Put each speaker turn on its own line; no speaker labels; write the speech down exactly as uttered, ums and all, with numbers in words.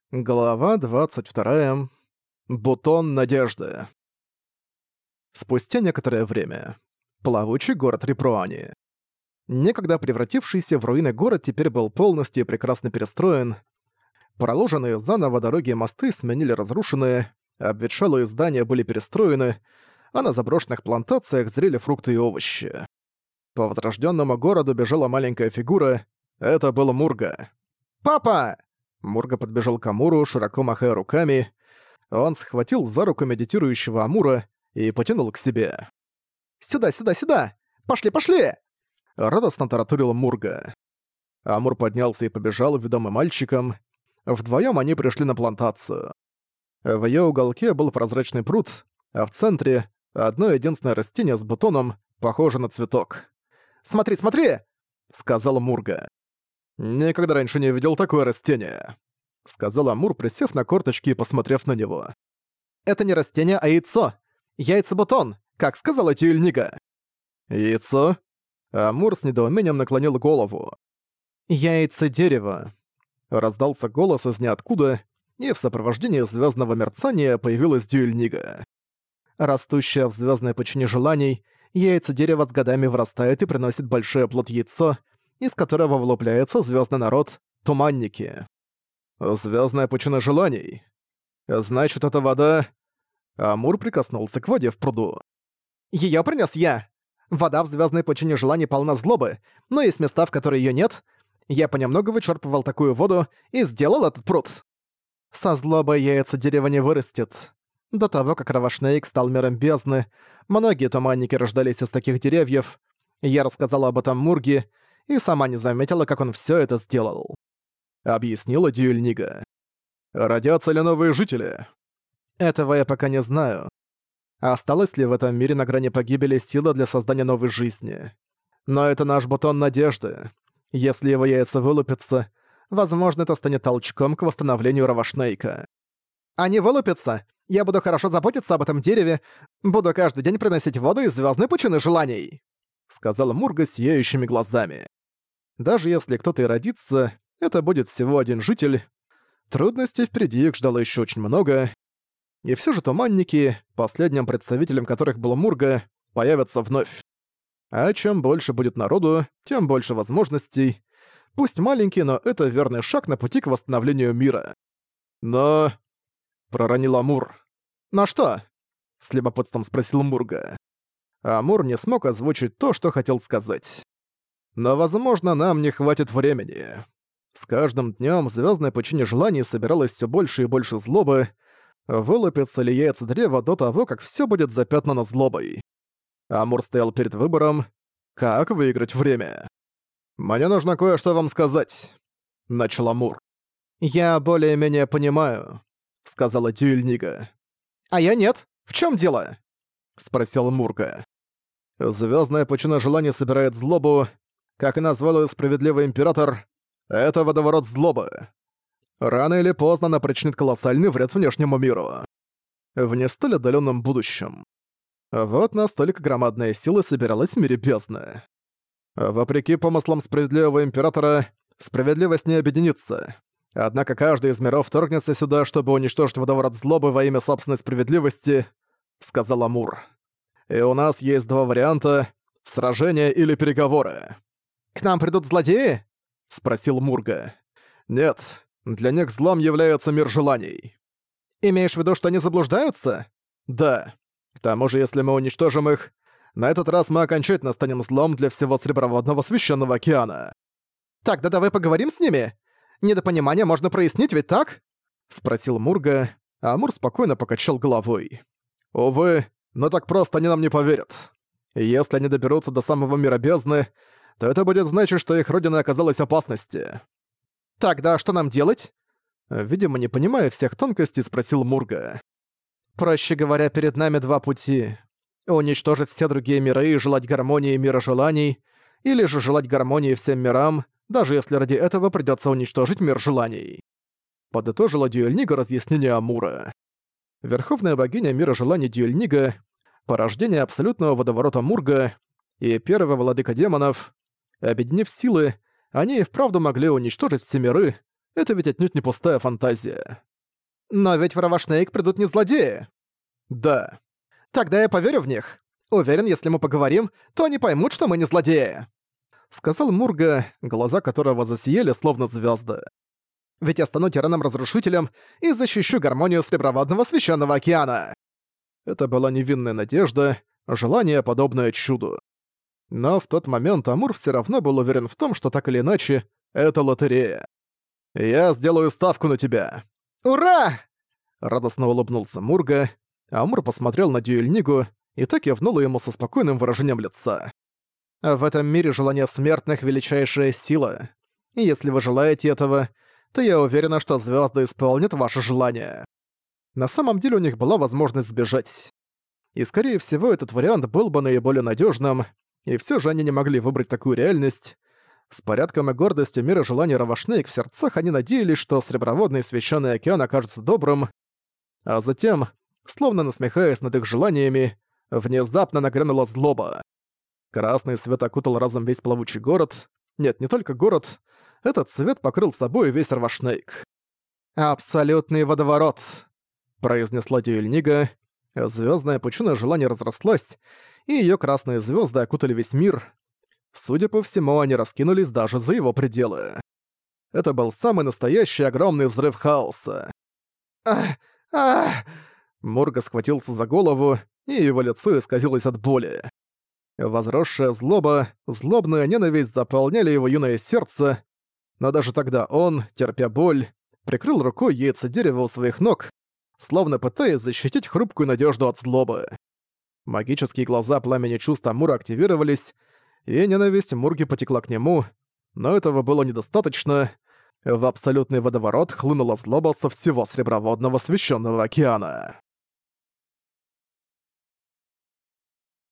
Глава двадцать вторая. Бутон надежды. Спустя некоторое время. Плавучий город Репруани. Некогда превратившийся в руины город теперь был полностью и прекрасно перестроен. Проложенные заново дороги и мосты сменили разрушенные, обветшалые здания были перестроены, а на заброшенных плантациях зрели фрукты и овощи. По возрожденному городу бежала маленькая фигура. Это был Мурга. «Папа!» Мурга подбежал к Амуру, широко махая руками. Он схватил за руку медитирующего Амура и потянул к себе. «Сюда, сюда, сюда! Пошли, пошли!» Радостно тараторил Мурга. Амур поднялся и побежал, ведомый мальчиком. Вдвоем они пришли на плантацию. В ее уголке был прозрачный пруд, а в центре — одно единственное растение с бутоном, похоже на цветок. «Смотри, смотри!» — сказал Мурга. «Никогда раньше не видел такое растение», — сказал Амур, присев на корточки и посмотрев на него. «Это не растение, а яйцо. Яйцо-бутон, как сказала Тюильнига». «Яйцо?» Амур с недоумением наклонил голову. «Яйцо-дерево». Раздался голос из ниоткуда, и в сопровождении звездного мерцания появилась Тюильнига. Растущее в звездной пучине желаний, яйцо-дерево с годами вырастает и приносит большое плод-яйцо, из которого вылупляется звездный народ — туманники. Звездная пучина желаний. Значит, это вода... Амур прикоснулся к воде в пруду. Ее принес я. Вода в звездной пучине желаний полна злобы, но есть места, в которые ее нет. Я понемногу вычерпывал такую воду и сделал этот пруд. Со злобой яйцо дерева не вырастет. До того, как Равашнейк стал миром бездны, многие туманники рождались из таких деревьев. Я рассказала об этом Мурге, и сама не заметила, как он всё это сделал. Объяснила Дюэльнига. «Родятся ли новые жители?» «Этого я пока не знаю. Осталась ли в этом мире на грани погибели сила для создания новой жизни? Но это наш бутон надежды. Если его яйца вылупятся, возможно, это станет толчком к восстановлению Равашнейка». «Они вылупятся! Я буду хорошо заботиться об этом дереве, буду каждый день приносить воду из звёздной пучины желаний!» Сказала Мурга сияющими глазами. Даже если кто-то и родится, это будет всего один житель. Трудностей впереди их ждало еще очень много. И все же туманники, последним представителем которых был Мурга, появятся вновь. А чем больше будет народу, тем больше возможностей. Пусть маленький, но это верный шаг на пути к восстановлению мира. Но... проронил Амур. «На что?» — с любопытством спросил Мурга. Амур не смог озвучить то, что хотел сказать. Но, возможно, нам не хватит времени. С каждым днём в звёздной пучине желаний собиралось всё больше и больше злобы. Вылупится ли яйца древа до того, как всё будет запятнано злобой? Амур стоял перед выбором, как выиграть время. «Мне нужно кое-что вам сказать», — начал Амур. «Я более-менее понимаю», — сказала Тюильнига. «А я нет. В чём дело?» — спросил Мурга. «Звёздная пучина желаний собирает злобу, как и назвал её справедливый император, это водоворот злобы. Рано или поздно она причинит колоссальный вред внешнему миру. В не столь отдалённом будущем. Вот настолько громадная сила собиралась в мире бездны. Вопреки помыслам справедливого императора, справедливость не объединится. Однако каждый из миров вторгнется сюда, чтобы уничтожить водоворот злобы во имя собственной справедливости, сказал Амур. И у нас есть два варианта — сражение или переговоры. «К нам придут злодеи?» — спросил Мурга. «Нет, для них злом является мир желаний». «Имеешь в виду, что они заблуждаются?» «Да. К тому же, если мы уничтожим их, на этот раз мы окончательно станем злом для всего Среброводного Священного Океана». «Тогда давай поговорим с ними? Недопонимание можно прояснить, ведь так?» — спросил Мурга, а Амур спокойно покачал головой. «Увы, но так просто они нам не поверят. Если они доберутся до самого мира бездны, то это будет значить, что их родина оказалась в опасности». «Тогда что нам делать?» Видимо, не понимая всех тонкостей, спросил Мурга. «Проще говоря, перед нами два пути. Уничтожить все другие миры и желать гармонии мира желаний, или же желать гармонии всем мирам, даже если ради этого придётся уничтожить мир желаний». Подытожила Дюэльнига разъяснение Амура. Верховная богиня мира желаний Дюэльнига, порождение абсолютного водоворота Мурга и первый владыка демонов. Объединив силы, они и вправду могли уничтожить все миры, Это ведь отнюдь не пустая фантазия. Но ведь в Равашнейк придут не злодеи. Да. Тогда я поверю в них. Уверен, если мы поговорим, то они поймут, что мы не злодеи. Сказал Мурга, глаза которого засияли словно звезды. Ведь я стану тираном-разрушителем и защищу гармонию Среброводного Священного Океана. Это была невинная надежда, желание, подобное чуду. Но в тот момент Амур все равно был уверен в том, что так или иначе, это лотерея. «Я сделаю ставку на тебя». «Ура!» Радостно улыбнулся Мурга. Амур посмотрел на Дюэльнигу и так кивнула ему со спокойным выражением лица. «В этом мире желание смертных — величайшая сила. И если вы желаете этого, то я уверена, что звезды исполнят ваше желание». На самом деле у них была возможность сбежать. И скорее всего этот вариант был бы наиболее надежным, и все же они не могли выбрать такую реальность. С порядком и гордостью мира желаний Равашнейк в сердцах они надеялись, что Среброводный Священный Океан окажется добрым, а затем, словно насмехаясь над их желаниями, внезапно нагрянула злоба. Красный свет окутал разом весь плавучий город. Нет, не только город. Этот свет покрыл собой весь Равашнейк. «Абсолютный водоворот», — произнесла Дюэльнига. Звездная пучина желания разрослась, и ее красные звезды окутали весь мир. Судя по всему, они раскинулись даже за его пределы. Это был самый настоящий огромный взрыв хаоса. «Ах! Ах!» Мурга схватился за голову, и его лицо исказилось от боли. Возросшая злоба, злобная ненависть заполняли его юное сердце, но даже тогда он, терпя боль, прикрыл рукой яйца дерева у своих ног, словно пытаясь защитить хрупкую надежду от злобы. Магические глаза пламени чувств Амура активировались, и ненависть Мурги потекла к нему, но этого было недостаточно. В абсолютный водоворот хлынула злоба со всего Среброводного Священного Океана.